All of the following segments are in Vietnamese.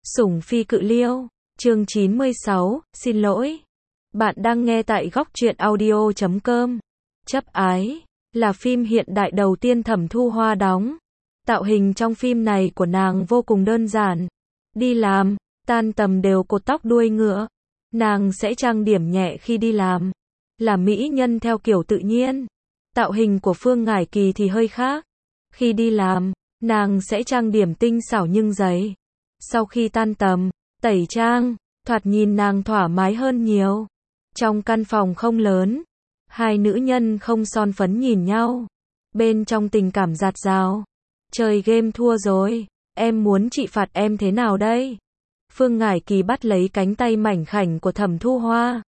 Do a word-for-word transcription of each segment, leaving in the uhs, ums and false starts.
Sủng phi cự liêu, chương chín mươi sáu, xin lỗi. Bạn đang nghe tại góc truyện audio chấm com. Chấp ái, là phim hiện đại đầu tiên Thẩm Thu Hoa đóng. Tạo hình trong phim này của nàng vô cùng đơn giản. Đi làm, tan tầm đều cột tóc đuôi ngựa. Nàng sẽ trang điểm nhẹ khi đi làm. Là mỹ nhân theo kiểu tự nhiên. Tạo hình của Phương Ngải Kỳ thì hơi khác. Khi đi làm, nàng sẽ trang điểm tinh xảo nhưng dày. Sau khi tan tầm, tẩy trang, thoạt nhìn nàng thoải mái hơn nhiều. Trong căn phòng không lớn, hai nữ nhân không son phấn nhìn nhau. Bên trong tình cảm dạt dào. Chơi game thua rồi, em muốn chị phạt em thế nào đây? Phương Ngải Kỳ bắt lấy cánh tay mảnh khảnh của Thẩm Thu Hoa,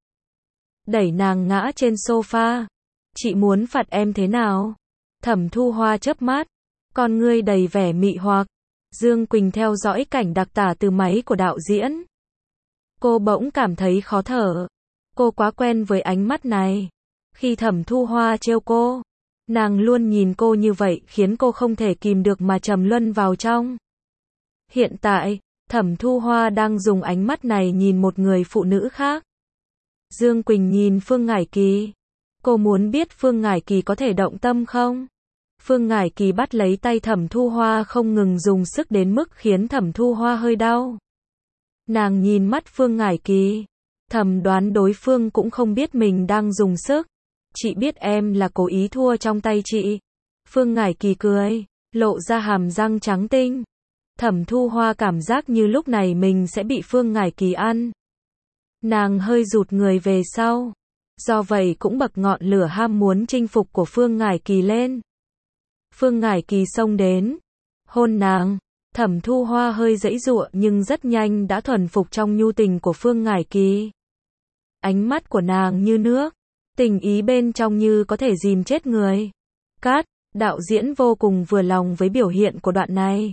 đẩy nàng ngã trên sofa. Chị muốn phạt em thế nào? Thẩm Thu Hoa chớp mắt, con ngươi đầy vẻ mị hoặc. Dương Quỳnh theo dõi cảnh đặc tả từ máy của đạo diễn. Cô bỗng cảm thấy khó thở. Cô quá quen với ánh mắt này. Khi Thẩm Thu Hoa trêu cô, nàng luôn nhìn cô như vậy khiến cô không thể kìm được mà trầm luân vào trong. Hiện tại, Thẩm Thu Hoa đang dùng ánh mắt này nhìn một người phụ nữ khác. Dương Quỳnh nhìn Phương Ngải Kỳ. Cô muốn biết Phương Ngải Kỳ có thể động tâm không? Phương Ngải Kỳ bắt lấy tay Thẩm Thu Hoa không ngừng dùng sức đến mức khiến Thẩm Thu Hoa hơi đau. Nàng nhìn mắt Phương Ngải Kỳ, thầm đoán đối phương cũng không biết mình đang dùng sức. Chị biết em là cố ý thua trong tay chị. Phương Ngải Kỳ cười, lộ ra hàm răng trắng tinh. Thẩm Thu Hoa cảm giác như lúc này mình sẽ bị Phương Ngải Kỳ ăn. Nàng hơi rụt người về sau. Do vậy cũng bậc ngọn lửa ham muốn chinh phục của Phương Ngải Kỳ lên. Phương Ngải Kỳ xông đến, hôn nàng. Thẩm Thu Hoa hơi giãy giụa nhưng rất nhanh đã thuần phục trong nhu tình của Phương Ngải Kỳ. Ánh mắt của nàng như nước, tình ý bên trong như có thể dìm chết người. Cát, đạo diễn vô cùng vừa lòng với biểu hiện của đoạn này.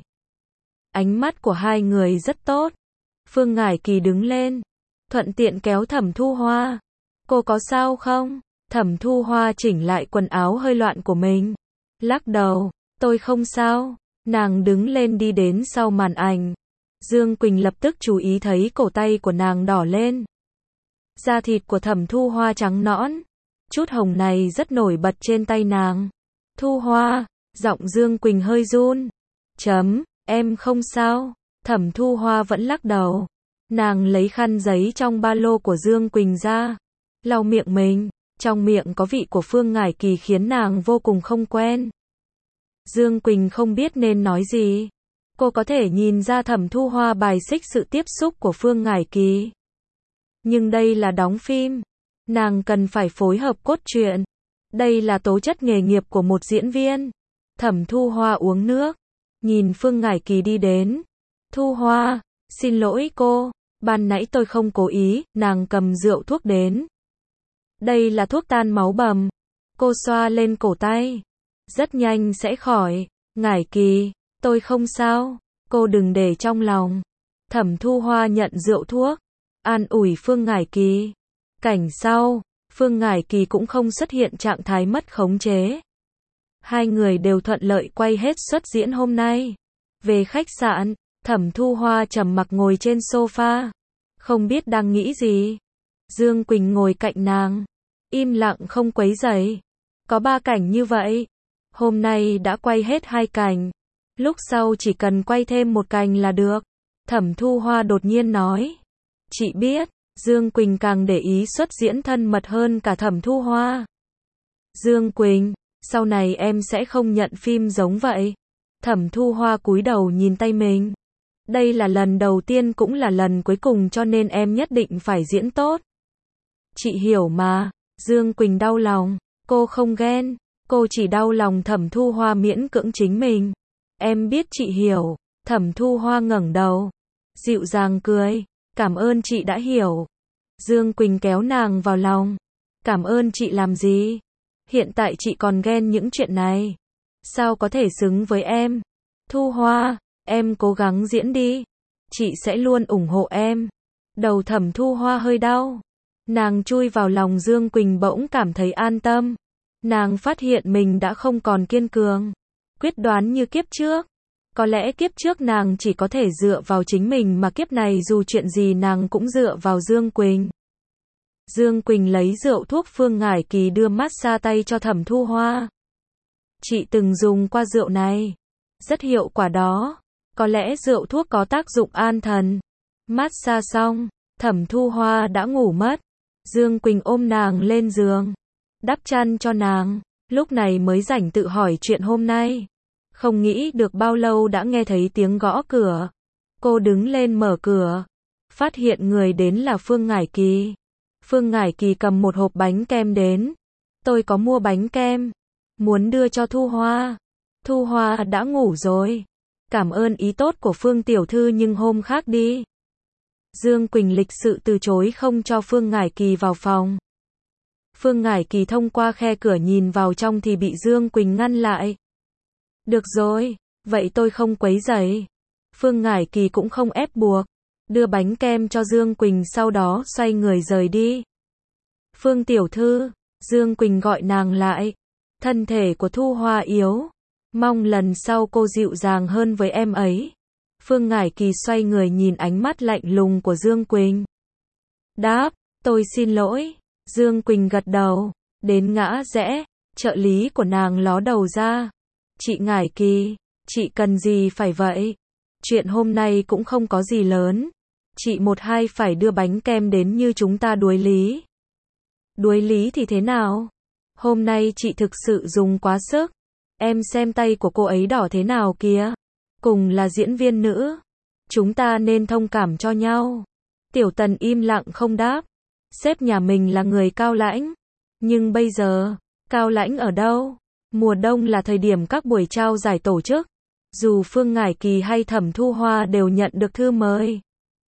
Ánh mắt của hai người rất tốt. Phương Ngải Kỳ đứng lên, thuận tiện kéo Thẩm Thu Hoa. Cô có sao không? Thẩm Thu Hoa chỉnh lại quần áo hơi loạn của mình. Lắc đầu, tôi không sao. Nàng đứng lên đi đến sau màn ảnh. Dương Quỳnh lập tức chú ý thấy cổ tay của nàng đỏ lên. Da thịt của Thẩm Thu Hoa trắng nõn. Chút hồng này rất nổi bật trên tay nàng. Thu Hoa, giọng Dương Quỳnh hơi run. Chấm, em không sao. Thẩm Thu Hoa vẫn lắc đầu. Nàng lấy khăn giấy trong ba lô của Dương Quỳnh ra, lau miệng mình. Trong miệng có vị của Phương Ngải Kỳ khiến nàng vô cùng không quen. Dương Quỳnh không biết nên nói gì. Cô có thể nhìn ra Thẩm Thu Hoa bài xích sự tiếp xúc của Phương Ngải Kỳ. Nhưng đây là đóng phim. Nàng cần phải phối hợp cốt truyện. Đây là tố chất nghề nghiệp của một diễn viên. Thẩm Thu Hoa uống nước, nhìn Phương Ngải Kỳ đi đến. Thu Hoa, xin lỗi cô, ban nãy tôi không cố ý. Nàng cầm rượu thuốc đến. Đây là thuốc tan máu bầm. Cô xoa lên cổ tay. Rất nhanh sẽ khỏi. Ngải Kỳ, tôi không sao. Cô đừng để trong lòng. Thẩm Thu Hoa nhận rượu thuốc, an ủi Phương Ngải Kỳ. Cảnh sau, Phương Ngải Kỳ cũng không xuất hiện trạng thái mất khống chế. Hai người đều thuận lợi quay hết suất diễn hôm nay. Về khách sạn, Thẩm Thu Hoa trầm mặc ngồi trên sofa, không biết đang nghĩ gì. Dương Quỳnh ngồi cạnh nàng, im lặng không quấy rầy. Có ba cảnh như vậy. Hôm nay đã quay hết hai cảnh. Lúc sau chỉ cần quay thêm một cảnh là được. Thẩm Thu Hoa đột nhiên nói. Chị biết. Dương Quỳnh càng để ý xuất diễn thân mật hơn cả Thẩm Thu Hoa. Dương Quỳnh, sau này em sẽ không nhận phim giống vậy. Thẩm Thu Hoa cúi đầu nhìn tay mình. Đây là lần đầu tiên cũng là lần cuối cùng cho nên em nhất định phải diễn tốt. Chị hiểu mà. Dương Quỳnh đau lòng. Cô không ghen. Cô chỉ đau lòng Thẩm Thu Hoa miễn cưỡng chính mình. Em biết chị hiểu. Thẩm Thu Hoa ngẩng đầu, dịu dàng cười. Cảm ơn chị đã hiểu. Dương Quỳnh kéo nàng vào lòng. Cảm ơn chị làm gì? Hiện tại chị còn ghen những chuyện này. Sao có thể xứng với em? Thu Hoa, em cố gắng diễn đi. Chị sẽ luôn ủng hộ em. Đầu Thẩm Thu Hoa hơi đau. Nàng chui vào lòng Dương Quỳnh bỗng cảm thấy an tâm. Nàng phát hiện mình đã không còn kiên cường, quyết đoán như kiếp trước. Có lẽ kiếp trước nàng chỉ có thể dựa vào chính mình mà kiếp này dù chuyện gì nàng cũng dựa vào Dương Quỳnh. Dương Quỳnh lấy rượu thuốc Phương Ngải Kỳ đưa massage tay cho Thẩm Thu Hoa. Chị từng dùng qua rượu này. Rất hiệu quả đó. Có lẽ rượu thuốc có tác dụng an thần. Massage xong, Thẩm Thu Hoa đã ngủ mất. Dương Quỳnh ôm nàng lên giường, đắp chăn cho nàng, lúc này mới rảnh tự hỏi chuyện hôm nay. Không nghĩ được bao lâu đã nghe thấy tiếng gõ cửa. Cô đứng lên mở cửa, phát hiện người đến là Phương Ngải Kỳ. Phương Ngải Kỳ cầm một hộp bánh kem đến. Tôi có mua bánh kem, muốn đưa cho Thu Hoa. Thu Hoa đã ngủ rồi. Cảm ơn ý tốt của Phương tiểu thư nhưng hôm khác đi. Dương Quỳnh lịch sự từ chối không cho Phương Ngải Kỳ vào phòng. Phương Ngải Kỳ thông qua khe cửa nhìn vào trong thì bị Dương Quỳnh ngăn lại. Được rồi, vậy tôi không quấy rầy. Phương Ngải Kỳ cũng không ép buộc, đưa bánh kem cho Dương Quỳnh sau đó xoay người rời đi. Phương tiểu thư, Dương Quỳnh gọi nàng lại. Thân thể của Thu Hoa yếu, mong lần sau cô dịu dàng hơn với em ấy. Phương Ngải Kỳ xoay người nhìn ánh mắt lạnh lùng của Dương Quỳnh. Đáp, tôi xin lỗi. Dương Quỳnh gật đầu, đến ngã rẽ, trợ lý của nàng ló đầu ra. Chị Ngải Kỳ, chị cần gì phải vậy? Chuyện hôm nay cũng không có gì lớn. Chị một hai phải đưa bánh kem đến như chúng ta đuối lý. Đuối lý thì thế nào? Hôm nay chị thực sự dùng quá sức. Em xem tay của cô ấy đỏ thế nào kìa. Cùng là diễn viên nữ, chúng ta nên thông cảm cho nhau. Tiểu Tần im lặng không đáp. Sếp nhà mình là người cao lãnh. Nhưng bây giờ, cao lãnh ở đâu? Mùa đông là thời điểm các buổi trao giải tổ chức. Dù Phương Ngải Kỳ hay Thẩm Thu Hoa đều nhận được thư mời.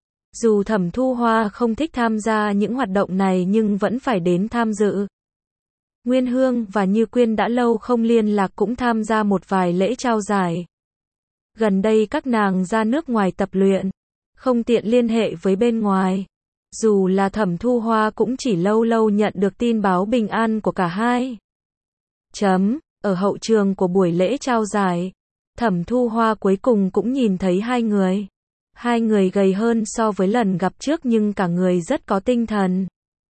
Dù Thẩm Thu Hoa không thích tham gia những hoạt động này nhưng vẫn phải đến tham dự. Nguyên Hương và Như Quyên đã lâu không liên lạc cũng tham gia một vài lễ trao giải. Gần đây các nàng ra nước ngoài tập luyện, không tiện liên hệ với bên ngoài. Dù là Thẩm Thu Hoa cũng chỉ lâu lâu nhận được tin báo bình an của cả hai. Chấm, ở hậu trường của buổi lễ trao giải, Thẩm Thu Hoa cuối cùng cũng nhìn thấy hai người. Hai người gầy hơn so với lần gặp trước nhưng cả người rất có tinh thần.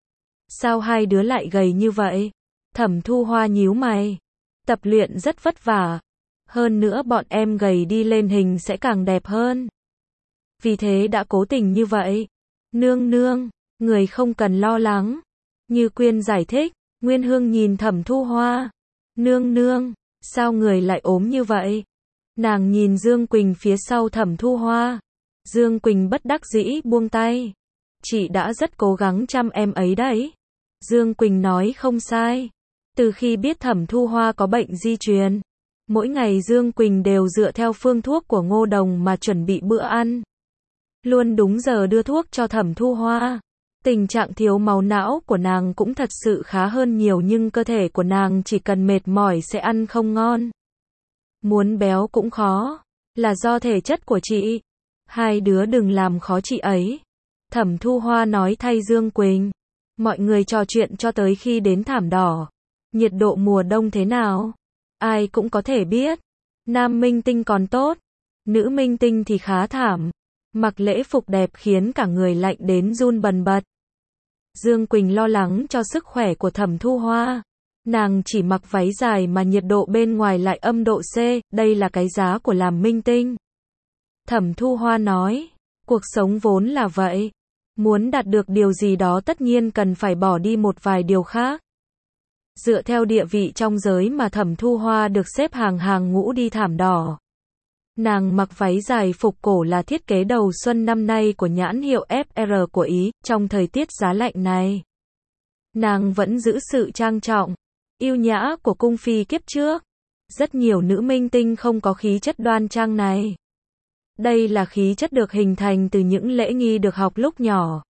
Sao hai đứa lại gầy như vậy? Thẩm Thu Hoa nhíu mày. Tập luyện rất vất vả. Hơn nữa bọn em gầy đi lên hình sẽ càng đẹp hơn. Vì thế đã cố tình như vậy. Nương nương, người không cần lo lắng. Như Quyên giải thích. Nguyên Hương nhìn Thẩm Thu Hoa. Nương nương, sao người lại ốm như vậy? Nàng nhìn Dương Quỳnh phía sau Thẩm Thu Hoa. Dương Quỳnh bất đắc dĩ buông tay. Chị đã rất cố gắng chăm em ấy đấy. Dương Quỳnh nói không sai. Từ khi biết Thẩm Thu Hoa có bệnh di truyền, mỗi ngày Dương Quỳnh đều dựa theo phương thuốc của Ngô Đồng mà chuẩn bị bữa ăn. Luôn đúng giờ đưa thuốc cho Thẩm Thu Hoa. Tình trạng thiếu máu não của nàng cũng thật sự khá hơn nhiều nhưng cơ thể của nàng chỉ cần mệt mỏi sẽ ăn không ngon. Muốn béo cũng khó, là do thể chất của chị. Hai đứa đừng làm khó chị ấy. Thẩm Thu Hoa nói thay Dương Quỳnh. Mọi người trò chuyện cho tới khi đến thảm đỏ. Nhiệt độ mùa đông thế nào? Ai cũng có thể biết. Nam minh tinh còn tốt, nữ minh tinh thì khá thảm. Mặc lễ phục đẹp khiến cả người lạnh đến run bần bật. Dương Quỳnh lo lắng cho sức khỏe của Thẩm Thu Hoa. Nàng chỉ mặc váy dài mà nhiệt độ bên ngoài lại âm độ C, đây là cái giá của làm minh tinh. Thẩm Thu Hoa nói, cuộc sống vốn là vậy. Muốn đạt được điều gì đó tất nhiên cần phải bỏ đi một vài điều khác. Dựa theo địa vị trong giới mà Thẩm Thu Hoa được xếp hàng hàng ngũ đi thảm đỏ. Nàng mặc váy dài phục cổ là thiết kế đầu xuân năm nay của nhãn hiệu ép rờ của Ý, trong thời tiết giá lạnh này. Nàng vẫn giữ sự trang trọng, yêu nhã của cung phi kiếp trước. Rất nhiều nữ minh tinh không có khí chất đoan trang này. Đây là khí chất được hình thành từ những lễ nghi được học lúc nhỏ.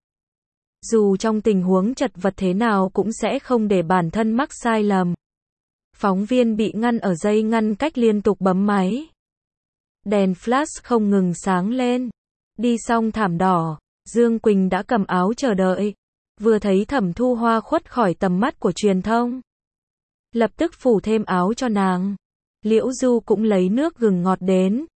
Dù trong tình huống chật vật thế nào cũng sẽ không để bản thân mắc sai lầm. Phóng viên bị ngăn ở dây ngăn cách liên tục bấm máy. Đèn flash không ngừng sáng lên. Đi xong thảm đỏ, Dương Quỳnh đã cầm áo chờ đợi. Vừa thấy Thẩm Thu Hoa khuất khỏi tầm mắt của truyền thông, lập tức phủ thêm áo cho nàng. Liễu Du cũng lấy nước gừng ngọt đến.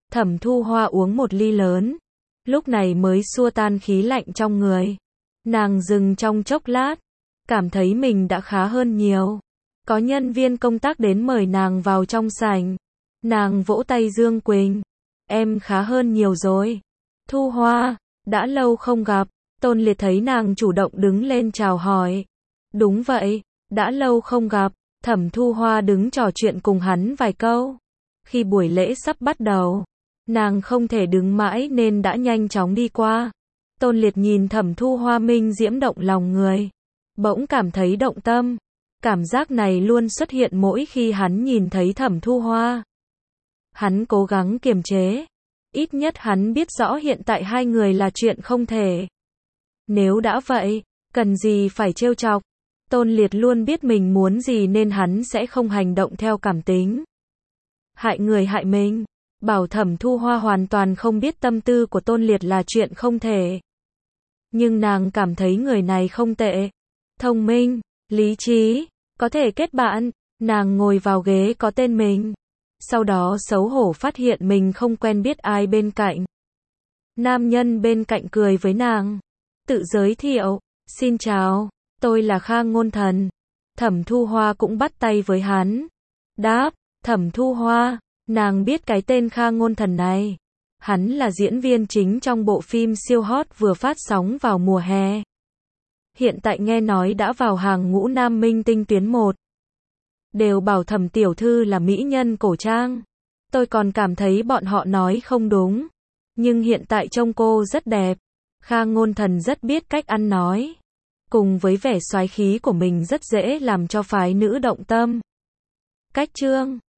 Thẩm Thu Hoa uống một ly lớn, lúc này mới xua tan khí lạnh trong người. Nàng dừng trong chốc lát, cảm thấy mình đã khá hơn nhiều. Có nhân viên công tác đến mời nàng vào trong sảnh. Nàng vỗ tay Dương Quỳnh. Em khá hơn nhiều rồi. Thu Hoa, đã lâu không gặp. Tôn Liệt thấy nàng chủ động đứng lên chào hỏi. Đúng vậy, đã lâu không gặp. Thẩm Thu Hoa đứng trò chuyện cùng hắn vài câu. Khi buổi lễ sắp bắt đầu, nàng không thể đứng mãi nên đã nhanh chóng đi qua. Tôn Liệt nhìn Thẩm Thu Hoa minh diễm động lòng người, bỗng cảm thấy động tâm. Cảm giác này luôn xuất hiện mỗi khi hắn nhìn thấy Thẩm Thu Hoa. Hắn cố gắng kiềm chế, ít nhất hắn biết rõ hiện tại hai người là chuyện không thể. Nếu đã vậy, cần gì phải trêu chọc. Tôn Liệt luôn biết mình muốn gì nên hắn sẽ không hành động theo cảm tính. Hại người hại mình. Bảo Thẩm Thu Hoa hoàn toàn không biết tâm tư của Tôn Liệt là chuyện không thể. Nhưng nàng cảm thấy người này không tệ. Thông minh, lý trí, có thể kết bạn. Nàng ngồi vào ghế có tên mình. Sau đó xấu hổ phát hiện mình không quen biết ai bên cạnh. Nam nhân bên cạnh cười với nàng. Tự giới thiệu. Xin chào, tôi là Kha Ngôn Thần. Thẩm Thu Hoa cũng bắt tay với hắn. Đáp, Thẩm Thu Hoa. Nàng biết cái tên Kha Ngôn Thần này. Hắn là diễn viên chính trong bộ phim siêu hot vừa phát sóng vào mùa hè. Hiện tại nghe nói đã vào hàng ngũ nam minh tinh tuyến một. Đều bảo Thẩm tiểu thư là mỹ nhân cổ trang. Tôi còn cảm thấy bọn họ nói không đúng. Nhưng hiện tại trông cô rất đẹp. Kha Ngôn Thần rất biết cách ăn nói. Cùng với vẻ soái khí của mình rất dễ làm cho phái nữ động tâm. Cách chương